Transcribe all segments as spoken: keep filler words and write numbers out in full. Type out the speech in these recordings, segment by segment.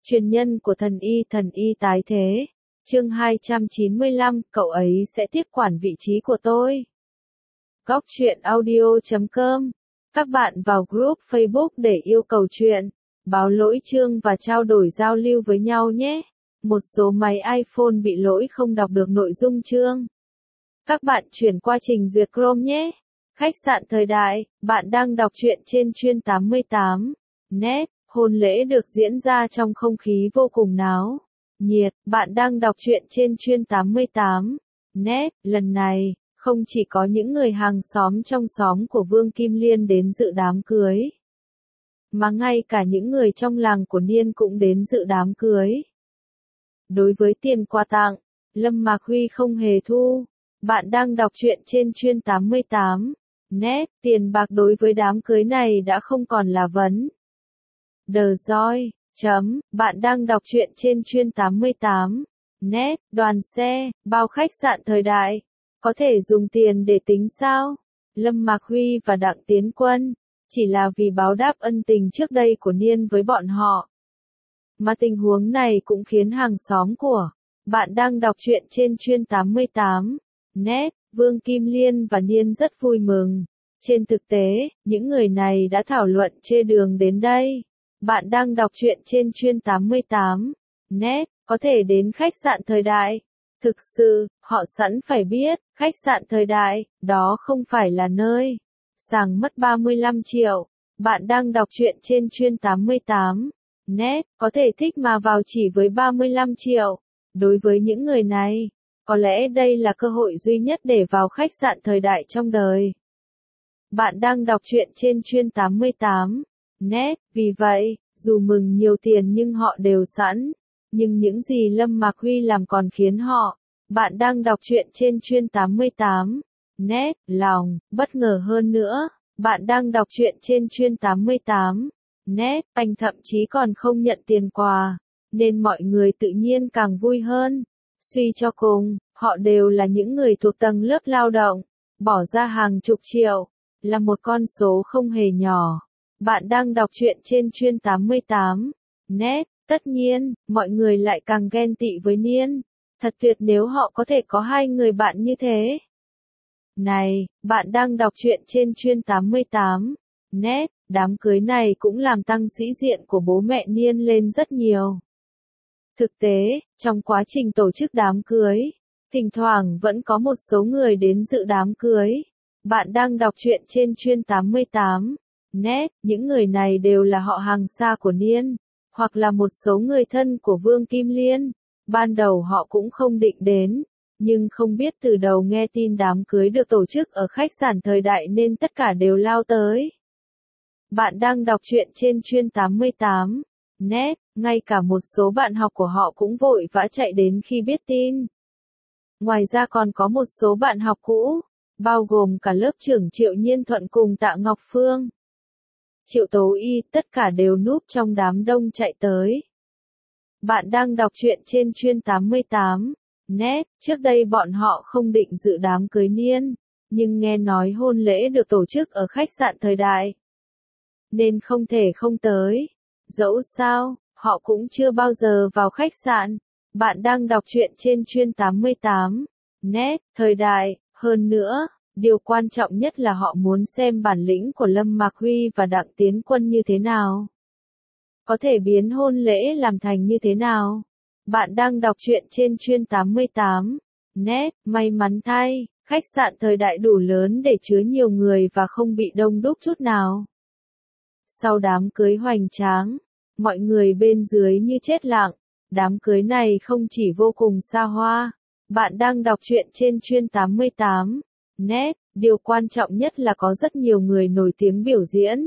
Truyền nhân của thần y thần y tái thế. Chương hai trăm chín mươi lăm, cậu ấy sẽ tiếp quản vị trí của tôi. Góc truyện audio chấm com. Các bạn vào group Facebook để yêu cầu chuyện, báo lỗi chương và trao đổi giao lưu với nhau nhé. Một số máy iPhone bị lỗi không đọc được nội dung chương. Các bạn chuyển qua trình duyệt Chrome nhé. Khách sạn thời đại, bạn đang đọc truyện trên chuyên tám mươi tám net. Hôn lễ được diễn ra trong không khí vô cùng náo nhiệt. Bạn đang đọc truyện trên chuyên tám mươi tám net. Lần này, không chỉ có những người hàng xóm trong xóm của Vương Kim Liên đến dự đám cưới, mà ngay cả những người trong làng của Niên cũng đến dự đám cưới. Đối với tiền quà tặng, Lâm Mạc Huy không hề thu. Bạn đang đọc truyện trên chuyên tám mươi tám net. Tiền bạc đối với đám cưới này đã không còn là vấn The Joy. Chấm, bạn đang đọc truyện trên chuyên tám mươi tám net. Đoàn xe, bao khách sạn thời đại, có thể dùng tiền để tính sao? Lâm Mạc Huy và Đặng Tiến Quân, chỉ là vì báo đáp ân tình trước đây của Niên với bọn họ. Mà tình huống này cũng khiến hàng xóm của bạn đang đọc truyện trên chuyên tám mươi tám net, Vương Kim Liên và Niên rất vui mừng. Trên thực tế, những người này đã thảo luận chê đường đến đây. Bạn đang đọc truyện trên chuyên tám mươi tám net, có thể đến khách sạn thời đại. Thực sự, họ sẵn phải biết, khách sạn thời đại, đó không phải là nơi sàng mất ba mươi lăm triệu. Bạn đang đọc truyện trên chuyên tám mươi tám net, có thể thích mà vào chỉ với ba mươi lăm triệu. Đối với những người này, có lẽ đây là cơ hội duy nhất để vào khách sạn thời đại trong đời. Bạn đang đọc truyện trên chuyên tám mươi tám net, vì vậy, dù mừng nhiều tiền nhưng họ đều sẵn. Nhưng những gì Lâm Mạc Huy làm còn khiến họ, bạn đang đọc truyện trên chuyên tám mươi tám net, lòng, bất ngờ hơn nữa. Bạn đang đọc truyện trên chuyên tám mươi tám net, anh thậm chí còn không nhận tiền quà, nên mọi người tự nhiên càng vui hơn. Suy cho cùng, họ đều là những người thuộc tầng lớp lao động, bỏ ra hàng chục triệu, là một con số không hề nhỏ. Bạn đang đọc truyện trên chuyên tám mươi tám net, tất nhiên, mọi người lại càng ghen tị với Niên. Thật tuyệt nếu họ có thể có hai người bạn như thế. Này, bạn đang đọc truyện trên chuyên tám mươi tám net, đám cưới này cũng làm tăng sĩ diện của bố mẹ Niên lên rất nhiều. Thực tế, trong quá trình tổ chức đám cưới, thỉnh thoảng vẫn có một số người đến dự đám cưới. Bạn đang đọc truyện trên chuyên tám mươi tám net, những người này đều là họ hàng xa của Niên, hoặc là một số người thân của Vương Kim Liên. Ban đầu họ cũng không định đến, nhưng không biết từ đầu nghe tin đám cưới được tổ chức ở khách sạn thời đại nên tất cả đều lao tới. Bạn đang đọc truyện trên chuyên tám mươi tám net, ngay cả một số bạn học của họ cũng vội vã chạy đến khi biết tin. Ngoài ra còn có một số bạn học cũ, bao gồm cả lớp trưởng Triệu Nhiên Thuận cùng Tạ Ngọc Phương, Triệu Tố Y, tất cả đều núp trong đám đông chạy tới. Bạn đang đọc truyện trên chuyên tám mươi tám net, trước đây bọn họ không định dự đám cưới Niên, nhưng nghe nói hôn lễ được tổ chức ở khách sạn thời đại, nên không thể không tới. Dẫu sao, họ cũng chưa bao giờ vào khách sạn. Bạn đang đọc truyện trên chuyên tám mươi tám net, thời đại, hơn nữa, điều quan trọng nhất là họ muốn xem bản lĩnh của Lâm Mạc Huy và Đặng Tiến Quân như thế nào. Có thể biến hôn lễ làm thành như thế nào. Bạn đang đọc truyện trên chuyên tám mươi tám net, may mắn thay, khách sạn thời đại đủ lớn để chứa nhiều người và không bị đông đúc chút nào. Sau đám cưới hoành tráng, mọi người bên dưới như chết lặng. Đám cưới này không chỉ vô cùng xa hoa. Bạn đang đọc truyện trên chuyên tám mươi tám net, điều quan trọng nhất là có rất nhiều người nổi tiếng biểu diễn.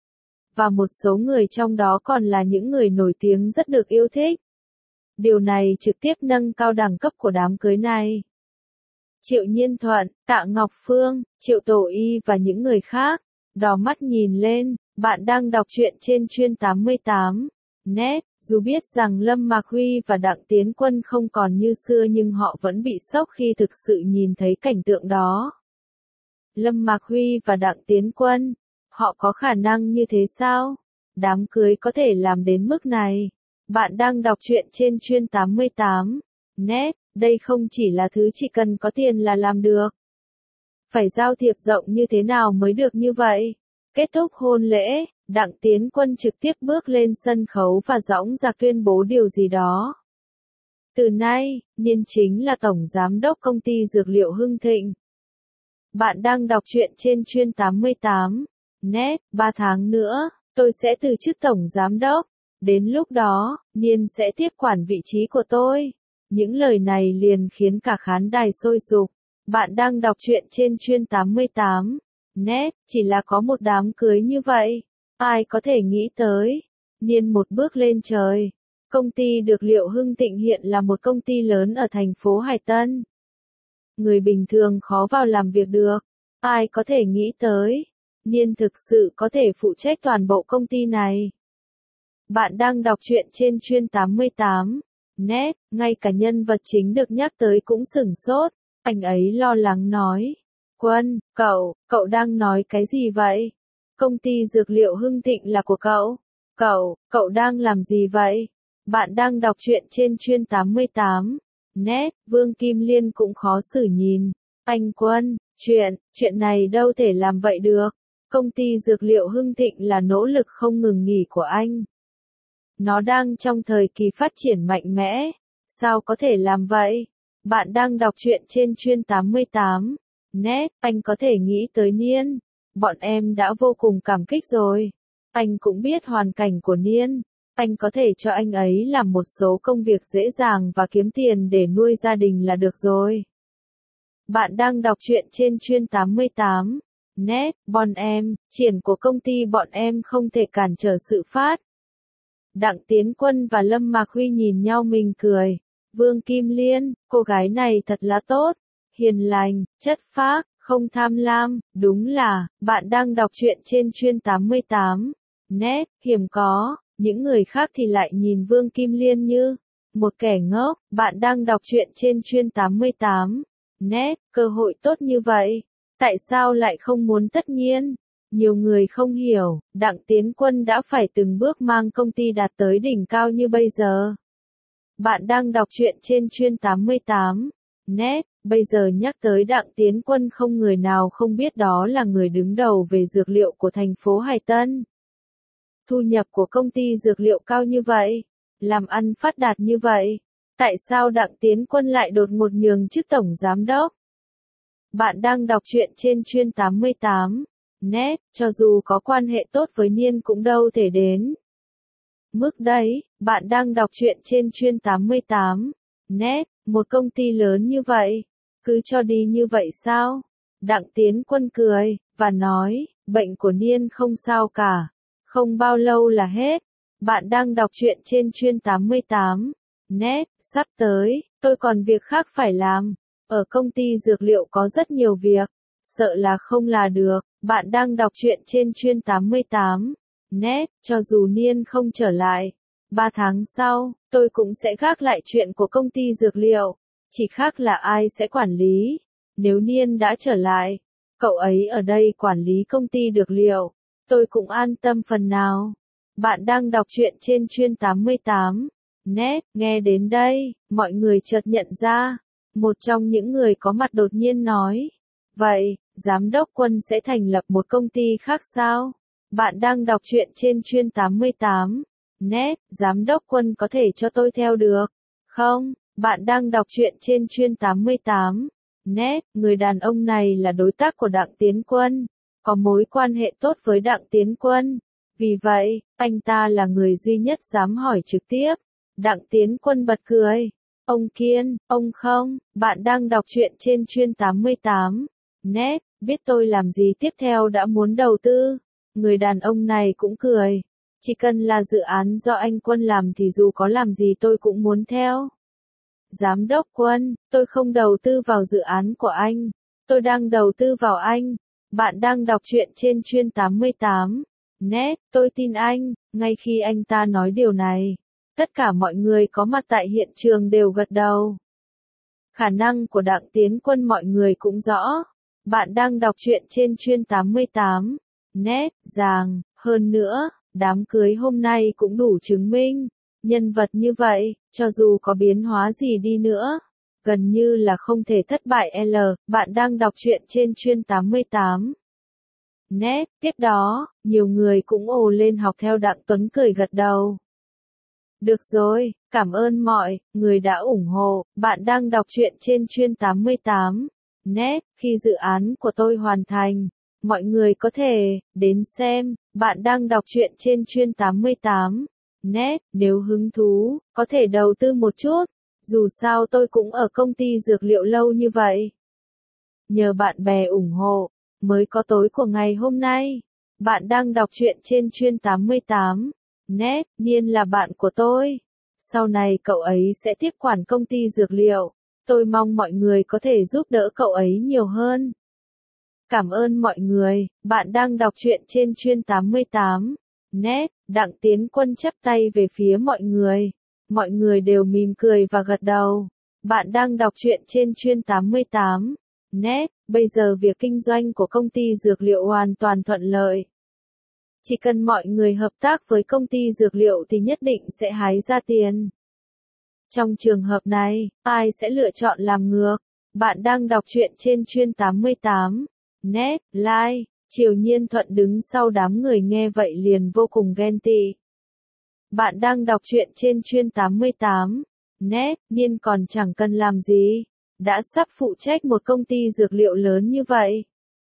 Và một số người trong đó còn là những người nổi tiếng rất được yêu thích. Điều này trực tiếp nâng cao đẳng cấp của đám cưới này. Triệu Nhiên Thuận, Tạ Ngọc Phương, Triệu Tổ Y và những người khác, đỏ mắt nhìn lên. Bạn đang đọc truyện trên chuyên tám mươi tám net, dù biết rằng Lâm Mạc Huy và Đặng Tiến Quân không còn như xưa nhưng họ vẫn bị sốc khi thực sự nhìn thấy cảnh tượng đó. Lâm Mạc Huy và Đặng Tiến Quân, họ có khả năng như thế sao? Đám cưới có thể làm đến mức này. Bạn đang đọc truyện trên chuyên tám mươi tám net, đây không chỉ là thứ chỉ cần có tiền là làm được. Phải giao thiệp rộng như thế nào mới được như vậy? Kết thúc hôn lễ, Đặng Tiến Quân trực tiếp bước lên sân khấu và dõng dạc tuyên bố điều gì đó. Từ nay, Niên chính là Tổng Giám đốc Công ty Dược liệu Hưng Thịnh. Bạn đang đọc truyện trên chuyên tám mươi tám net, ba tháng nữa, tôi sẽ từ chức Tổng Giám đốc. Đến lúc đó, Niên sẽ tiếp quản vị trí của tôi. Những lời này liền khiến cả khán đài sôi sục. Bạn đang đọc truyện trên chuyên tám mươi tám net, chỉ là có một đám cưới như vậy. Ai có thể nghĩ tới. Niên một bước lên trời. Công ty Dược liệu Hưng Thịnh hiện là một công ty lớn ở thành phố Hải Tân. Người bình thường khó vào làm việc được. Ai có thể nghĩ tới. Niên thực sự có thể phụ trách toàn bộ công ty này. Bạn đang đọc truyện trên chuyên tám mươi tám net, ngay cả nhân vật chính được nhắc tới cũng sửng sốt. Anh ấy lo lắng nói. Quân, cậu, cậu đang nói cái gì vậy? Công ty Dược liệu Hưng Thịnh là của cậu. Cậu, cậu đang làm gì vậy? Bạn đang đọc truyện trên chuyên tám mươi tám net, Vương Kim Liên cũng khó xử nhìn. Anh Quân, chuyện, chuyện này đâu thể làm vậy được. Công ty Dược liệu Hưng Thịnh là nỗ lực không ngừng nghỉ của anh. Nó đang trong thời kỳ phát triển mạnh mẽ. Sao có thể làm vậy? Bạn đang đọc truyện trên chuyên tám mươi tám net, anh có thể nghĩ tới Niên. Bọn em đã vô cùng cảm kích rồi. Anh cũng biết hoàn cảnh của Niên. Anh có thể cho anh ấy làm một số công việc dễ dàng và kiếm tiền để nuôi gia đình là được rồi. Bạn đang đọc truyện trên chuyên tám mươi tám net, bọn em, triển của công ty bọn em không thể cản trở sự phát. Đặng Tiến Quân và Lâm Mạc Huy nhìn nhau mỉm cười. Vương Kim Liên, cô gái này thật là tốt, hiền lành, chất phác, không tham lam, đúng là, bạn đang đọc truyện trên chuyên tám mươi tám net, hiếm có, những người khác thì lại nhìn Vương Kim Liên như một kẻ ngốc. Bạn đang đọc truyện trên chuyên tám mươi tám net, cơ hội tốt như vậy, tại sao lại không muốn? Tất nhiên, nhiều người không hiểu, Đặng Tiến Quân đã phải từng bước mang công ty đạt tới đỉnh cao như bây giờ. Bạn đang đọc truyện trên chuyên tám mươi tám net, bây giờ nhắc tới Đặng Tiến Quân không người nào không biết đó là người đứng đầu về dược liệu của thành phố Hải Tân. Thu nhập của công ty dược liệu cao như vậy, làm ăn phát đạt như vậy, tại sao Đặng Tiến Quân lại đột ngột nhường chức Tổng Giám đốc? Bạn đang đọc truyện trên chuyên tám mươi tám net, cho dù có quan hệ tốt với Niên cũng đâu thể đến mức đấy. Bạn đang đọc truyện trên chuyên tám mươi tám net, một công ty lớn như vậy, cứ cho đi như vậy sao? Đặng Tiến Quân cười, và nói, bệnh của Niên không sao cả, không bao lâu là hết. Bạn đang đọc truyện trên chuyên tám mươi tám net, sắp tới, tôi còn việc khác phải làm. Ở công ty dược liệu có rất nhiều việc, sợ là không là được. Bạn đang đọc truyện trên chuyên tám mươi tám net, cho dù Niên không trở lại. Ba tháng sau, tôi cũng sẽ gác lại chuyện của công ty dược liệu. Chỉ khác là ai sẽ quản lý. Nếu Niên đã trở lại, cậu ấy ở đây quản lý công ty dược liệu, tôi cũng an tâm phần nào. Bạn đang đọc truyện trên chuyên tám mươi tám net, nghe đến đây, mọi người chợt nhận ra. Một trong những người có mặt đột nhiên nói. Vậy, Giám đốc Quân sẽ thành lập một công ty khác sao? Bạn đang đọc truyện trên chuyên tám mươi tám net, Giám đốc Quân có thể cho tôi theo được không? Bạn đang đọc truyện trên chuyên tám mươi tám net, người đàn ông này là đối tác của Đặng Tiến Quân, có mối quan hệ tốt với Đặng Tiến Quân. Vì vậy, anh ta là người duy nhất dám hỏi trực tiếp. Đặng Tiến Quân bật cười. Ông Kiên, ông không, bạn đang đọc truyện trên chuyên tám mươi tám net, biết tôi làm gì tiếp theo đã muốn đầu tư. Người đàn ông này cũng cười. Chỉ cần là dự án do anh Quân làm thì dù có làm gì tôi cũng muốn theo. Giám đốc Quân, tôi không đầu tư vào dự án của anh. Tôi đang đầu tư vào anh. Bạn đang đọc truyện trên chuyên tám mươi tám net, tôi tin anh. Ngay khi anh ta nói điều này, tất cả mọi người có mặt tại hiện trường đều gật đầu. Khả năng của Đặng Tiến Quân mọi người cũng rõ. Bạn đang đọc truyện trên chuyên tám mươi tám net, ràng, hơn nữa, đám cưới hôm nay cũng đủ chứng minh. Nhân vật như vậy, cho dù có biến hóa gì đi nữa, gần như là không thể thất bại. L. Bạn đang đọc truyện trên chuyên tám mươi tám net. Tiếp đó, nhiều người cũng ồ lên học theo. Đặng Tuấn cười gật đầu. Được rồi, cảm ơn mọi người đã ủng hộ. Bạn đang đọc truyện trên chuyên tám mươi tám net. Khi dự án của tôi hoàn thành, mọi người có thể đến xem. Bạn đang đọc truyện trên chuyên tám mươi tám net. Nếu hứng thú, có thể đầu tư một chút. Dù sao tôi cũng ở công ty dược liệu lâu như vậy. Nhờ bạn bè ủng hộ, mới có tối của ngày hôm nay. Bạn đang đọc truyện trên chuyên tám mươi tám net. Niên là bạn của tôi. Sau này cậu ấy sẽ tiếp quản công ty dược liệu. Tôi mong mọi người có thể giúp đỡ cậu ấy nhiều hơn. Cảm ơn mọi người. Bạn đang đọc truyện trên chuyên tám mươi tám net. Đặng Tiến Quân chắp tay về phía mọi người. Mọi người đều mỉm cười và gật đầu. Bạn đang đọc truyện trên chuyên tám mươi tám net. Bây giờ việc kinh doanh của công ty dược liệu hoàn toàn thuận lợi. Chỉ cần mọi người hợp tác với công ty dược liệu thì nhất định sẽ hái ra tiền. Trong trường hợp này, ai sẽ lựa chọn làm ngược? Bạn đang đọc truyện trên chuyên tám mươi tám net. Like. Triều Nhiên Thuận đứng sau đám người nghe vậy liền vô cùng ghen tị. Bạn đang đọc truyện trên chuyên tám mươi tám net. Niên còn chẳng cần làm gì, đã sắp phụ trách một công ty dược liệu lớn như vậy.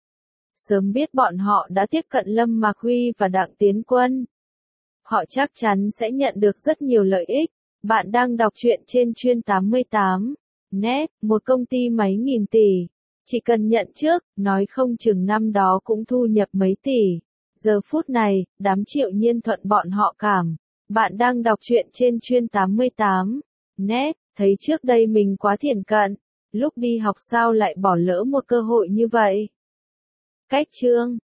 Sớm biết bọn họ đã tiếp cận Lâm Mạc Huy và Đặng Tiến Quân, họ chắc chắn sẽ nhận được rất nhiều lợi ích. Bạn đang đọc truyện trên chuyên tám mươi tám net. Một công ty mấy nghìn tỷ, chỉ cần nhận trước, nói không chừng năm đó cũng thu nhập mấy tỷ. Giờ phút này, đám Triệu Nhiên Thuận bọn họ cảm. Bạn đang đọc truyện trên chuyên tám mươi tám net. Thấy trước đây mình quá thiển cận, lúc đi học sao lại bỏ lỡ một cơ hội như vậy. Cách chương